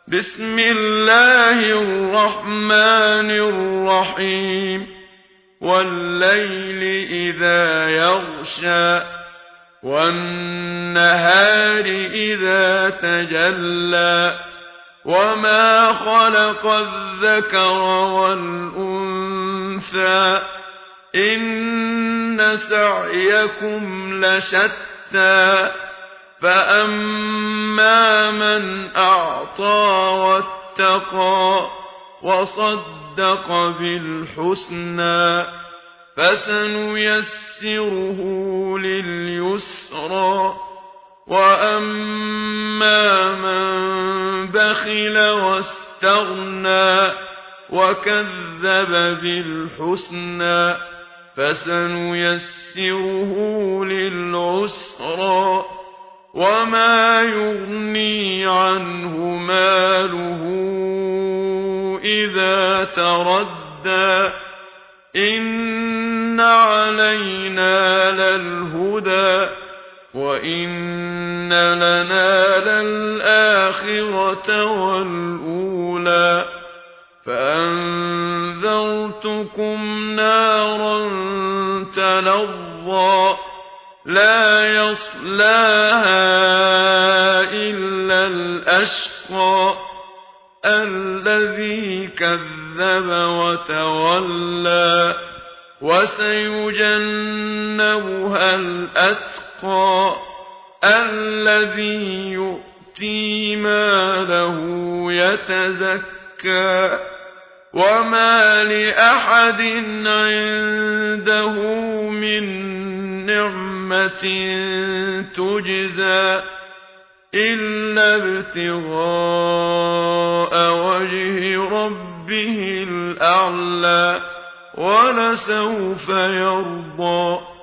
بسم الله الرحمن الرحيم والليل إذا يغشى والنهار إذا تجلى وما خلق الذكر والأنثى إن سعيكم لشتى فأما من أعطى واتقى وصدق بالحسنى فسنيسره لليسرى وأما من بخل واستغنى وكذب بالحسنى فسنيسره للعسرى وما يغني عنه ماله إذا تردى إن علينا للهدى وإن لنا للآخرة والأولى فأنذرتكم نارا تلظى لا يصلاها إلا الأشقى الذي كذب وتولى وسيجنبها الأتقى الذي يؤتي ماله يتزكى وما لأحد عنده من نعمة تجزى إلا ابتغاء وجه ربه الأعلى ولسوف يرضى